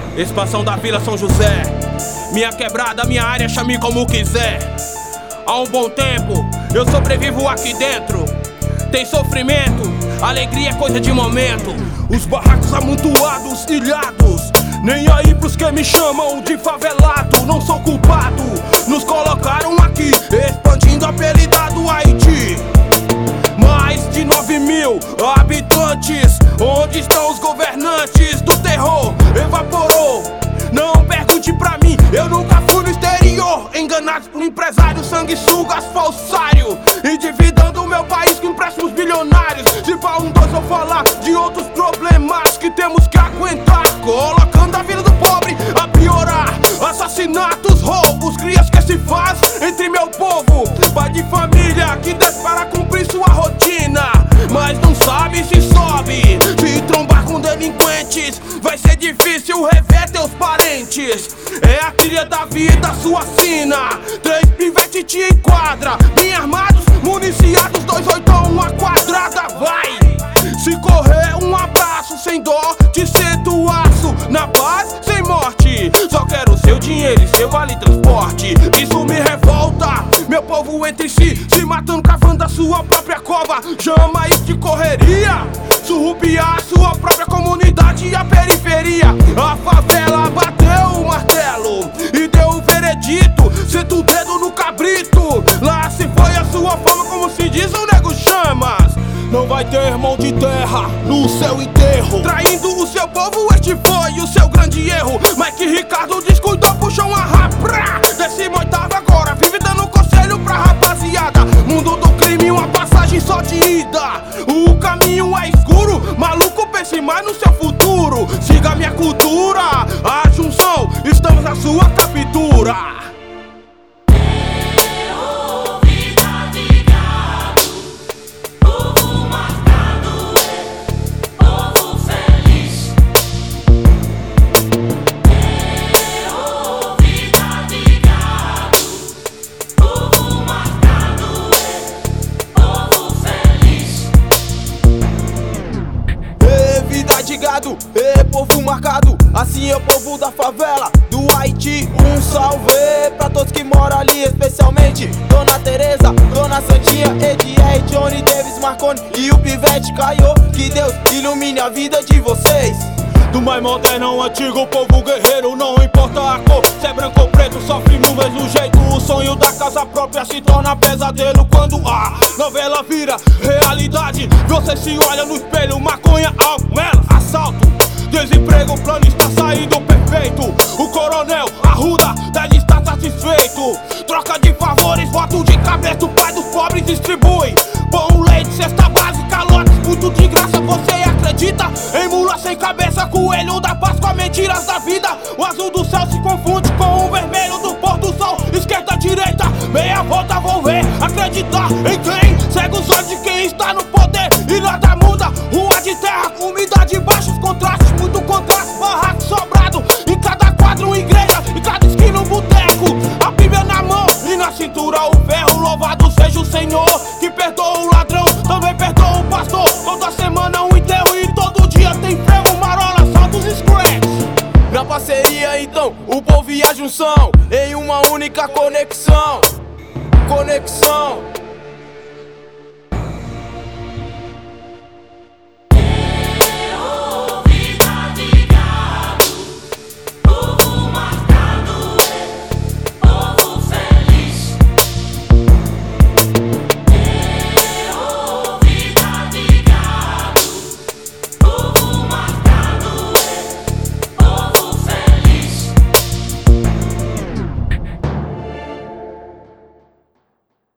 Expansão da Vila São José. Minha quebrada, minha área, chame como quiser. Há um bom tempo, eu sobrevivo aqui dentro. Tem sofrimento, alegria é coisa de momento. Os barracos amontoados, ilhados, nem aí pros que me chamam de favelado. Não sou culpado, nos colocaram aqui, expandindo apelidado Haiti. Mais de 9 mil habitantes, onde estão os governantes do terror? Evaporou, não pergunte pra mim, eu nunca fui no exterior. Enganados por empresários, sanguessugas, falsário, endividando o meu país com empréstimos bilionários. Se pra um dois eu falar de outros problemas que temos que aguentar, colocando a vida do pobre a piorar. Assassinatos, roubos, crias que se faz entre meu povo. Pai de família que desce para cumprir sua rotina, mas não sabe se sobe. Se trombar com delinquentes, vai ser difícil rever teus parentes. É a trilha da vida, sua sina. 3 pivetes te enquadra, bem armados, municiados, 2 oitão, uma quadrada, vai! Se correr, um abraço, sem dó, te sinto aço. Na paz, sem morte, só quero seu dinheiro e seu vale transporte. Isso me revolta, meu povo entre si, se matando, cavando a sua própria cova. Chama isso de correria, surrupiar a sua própria comunidade e a periferia. A favela bateu o martelo e deu o veredito, senta o dedo no cabrito. Lá se foi a sua fama, como se diz o nego Chamas. Não vai ter mão de terra no seu enterro. Traindo o seu povo, este foi o seu grande erro. Mike Ricardo descuidou, puxou uma rapra. 18ª agora, vive dando conselho pra rapaziada. Mundo do crime, uma passagem só de ida. O caminho é escuro, maluco, pense mais no seu futuro. Siga minha cultura, a junção, estamos na sua captura. É povo marcado, assim é o povo da favela do Haiti. Um salve pra todos que moram ali, especialmente Dona Teresa, Dona Santinha, Edier, Johnny, Davis, Marconi e o Pivete Caio. Que Deus ilumine a vida de vocês. Do mais moderno ao antigo, povo guerreiro, não importa a cor, se é branco ou preto, sofre no mesmo jeito. O sonho da casa própria se torna pesadelo quando a novela vira realidade. Você se olha no espelho, maconha, álcool, assalto, desemprego, o plano está saindo perfeito. O coronel Arruda deve estar satisfeito. Troca de favores, voto de cabeça, o pai dos pobres distribui pão, leite, cesta básica, lotes, muito de graça. Você acredita em mula sem cabeça, coelho da Páscoa, mentiras da vida. O azul do céu se confunde com o vermelho do pôr do sol. Esquerda, direita, meia volta, vou ver. Acreditar em quem? Segue os olhos de quem está no poder e nada muda. Rua de terra, umidade, baixos contrastes, muito contraste, barraco sobrado. Em cada quadro, igreja, em cada esquina, um boteco. A Bíblia na mão e na cintura o ferro. Louvado seja o Senhor que perdoa o ladrão, também perdoa o pastor. Toda semana um enterro e todo dia tem frevo, marola, solta os scratch. Na parceria então, o povo e a junção em uma única conexão. Conexão.